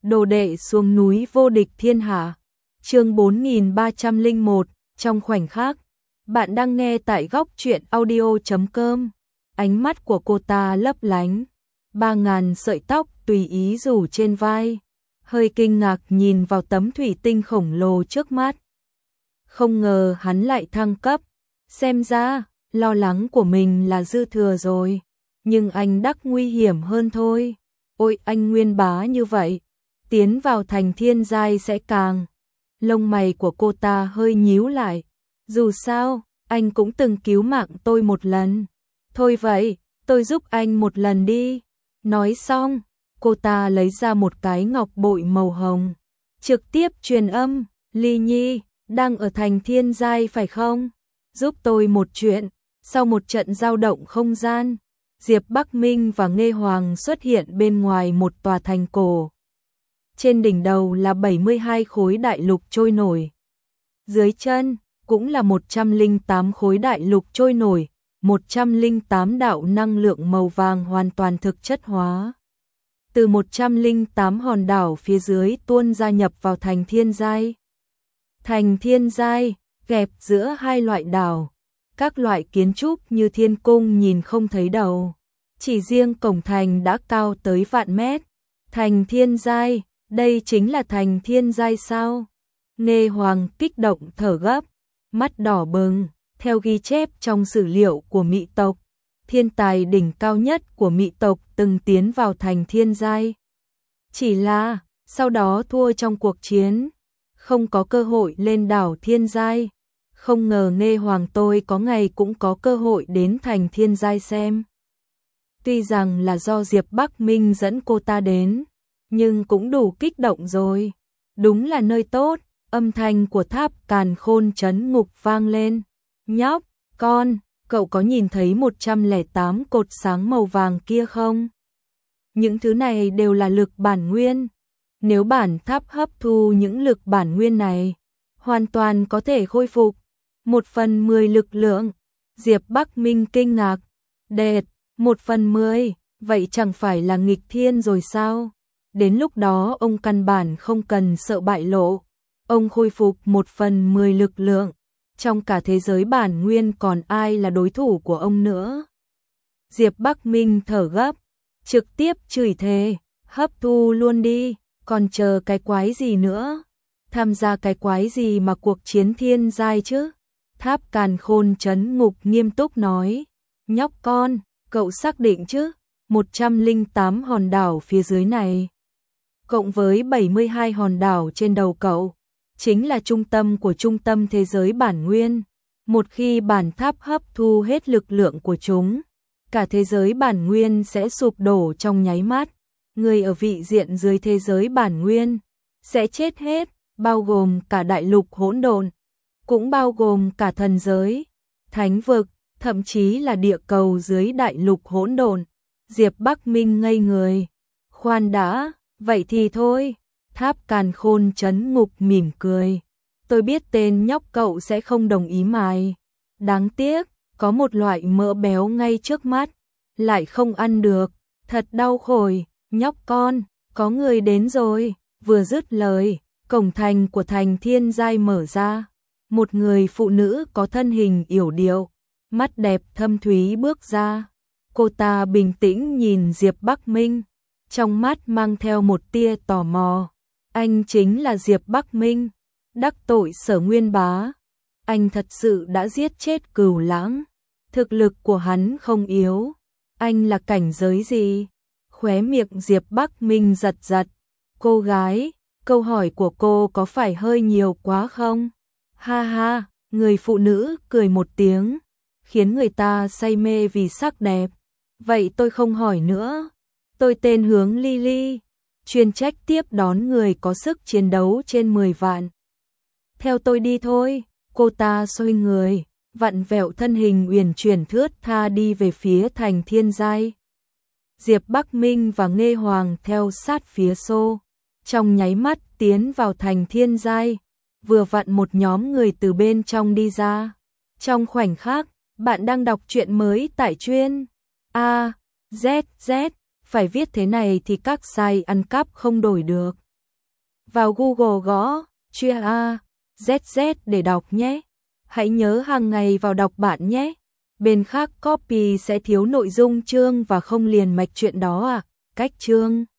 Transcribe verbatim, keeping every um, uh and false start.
Đồ đệ xuống núi vô địch thiên hạ. Chương bốn nghìn ba trăm lẻ một, trong khoảnh khắc. Bạn đang nghe tại góc truyện audio chấm com. Ánh mắt của cô ta lấp lánh, ba ngàn sợi tóc tùy ý rủ trên vai, hơi kinh ngạc nhìn vào tấm thủy tinh khổng lồ trước mắt. Không ngờ hắn lại thăng cấp, xem ra lo lắng của mình là dư thừa rồi, nhưng anh đắc nguy hiểm hơn thôi. Ôi anh nguyên bá như vậy, tiến vào thành thiên giai sẽ càng. Lông mày của cô ta hơi nhíu lại, dù sao, anh cũng từng cứu mạng tôi một lần. Thôi vậy, tôi giúp anh một lần đi. Nói xong, cô ta lấy ra một cái ngọc bội màu hồng, trực tiếp truyền âm, Ly Nhi, đang ở thành thiên giai phải không? Giúp tôi một chuyện. Sau một trận dao động không gian, Diệp Bắc Minh và Nghê Hoàng xuất hiện bên ngoài một tòa thành cổ. Trên đỉnh đầu là bảy mươi hai khối đại lục trôi nổi. Dưới chân cũng là một trăm lẻ tám khối đại lục trôi nổi, một trăm lẻ tám đạo năng lượng màu vàng hoàn toàn thực chất hóa. Từ một trăm lẻ tám hòn đảo phía dưới tuôn ra nhập vào thành thiên giai. Thành thiên giai, kẹp giữa hai loại đảo. Các loại kiến trúc như thiên cung nhìn không thấy đầu. Chỉ riêng cổng thành đã cao tới vạn mét. Thành thiên giai, đây chính là thành thiên giai sao? Nghê Hoàng kích động thở gấp, mắt đỏ bừng. Theo ghi chép trong sử liệu của Mị tộc, thiên tài đỉnh cao nhất của Mị tộc từng tiến vào thành thiên giai. Chỉ là, sau đó thua trong cuộc chiến, không có cơ hội lên đảo thiên giai. Không ngờ Nghê Hoàng tôi có ngày cũng có cơ hội đến thành thiên giai xem. Tuy rằng là do Diệp Bắc Minh dẫn cô ta đến, nhưng cũng đủ kích động rồi. Đúng là nơi tốt, âm thanh của tháp càn khôn trấn ngục vang lên. Nhóc, con, cậu có nhìn thấy một trăm lẻ tám cột sáng màu vàng kia không? Những thứ này đều là lực bản nguyên. Nếu bản tháp hấp thu những lực bản nguyên này, hoàn toàn có thể khôi phục một phần mười lực lượng. Diệp Bắc Minh kinh ngạc. Đệt, một phần mười, vậy chẳng phải là nghịch thiên rồi sao? Đến lúc đó ông căn bản không cần sợ bại lộ. Ông khôi phục một phần mười lực lượng. Trong cả thế giới bản nguyên còn ai là đối thủ của ông nữa? Diệp Bắc Minh thở gấp, trực tiếp chửi thề, hấp thu luôn đi, còn chờ cái quái gì nữa? Tham gia cái quái gì mà cuộc chiến thiên giai chứ? Tháp càn khôn trấn ngục nghiêm túc nói, nhóc con, cậu xác định chứ? một trăm lẻ tám hòn đảo phía dưới này, cộng với bảy mươi hai hòn đảo trên đầu cậu, chính là trung tâm của trung tâm thế giới bản nguyên. Một khi bản tháp hấp thu hết lực lượng của chúng, cả thế giới bản nguyên sẽ sụp đổ trong nháy mắt. Người ở vị diện dưới thế giới bản nguyên sẽ chết hết, bao gồm cả đại lục hỗn độn, cũng bao gồm cả thần giới, thánh vực, thậm chí là địa cầu dưới đại lục hỗn độn. Diệp Bắc Minh ngây người. Khoan đã, vậy thì thôi. Tháp càn khôn trấn ngục mỉm cười. Tôi biết tên nhóc cậu sẽ không đồng ý mài. Đáng tiếc, có một loại mỡ béo ngay trước mắt, lại không ăn được. Thật đau khổ, nhóc con, có người đến rồi. Vừa dứt lời, cổng thành của thành thiên giai mở ra. Một người phụ nữ có thân hình yểu điệu, mắt đẹp thâm thúy bước ra. Cô ta bình tĩnh nhìn Diệp Bắc Minh, trong mắt mang theo một tia tò mò. Anh chính là Diệp Bắc Minh, đắc tội Sở Nguyên Bá. Anh thật sự đã giết chết Cửu Lãng. Thực lực của hắn không yếu. Anh là cảnh giới gì? Khóe miệng Diệp Bắc Minh giật giật. Cô gái, câu hỏi của cô có phải hơi nhiều quá không? Ha ha, người phụ nữ cười một tiếng, khiến người ta say mê vì sắc đẹp. Vậy tôi không hỏi nữa. Tôi tên Hướng Ly Ly, chuyên trách tiếp đón người có sức chiến đấu trên mười vạn. Theo tôi đi thôi. Cô ta xoay người, vặn vẹo thân hình uyển chuyển thướt tha đi về phía thành thiên giai. Diệp Bắc Minh và Nghê Hoàng theo sát phía xô, trong nháy mắt tiến vào thành thiên giai. Vừa vặn một nhóm người từ bên trong đi ra. Trong khoảnh khắc, bạn đang đọc truyện mới tại chuyên A Z Z. Phải viết thế này thì các sai ăn cắp không đổi được. Vào Google gõ Chia A Z Z để đọc nhé. Hãy nhớ hàng ngày vào đọc bạn nhé. Bên khác copy sẽ thiếu nội dung chương và không liền mạch chuyện đó à. Cách chương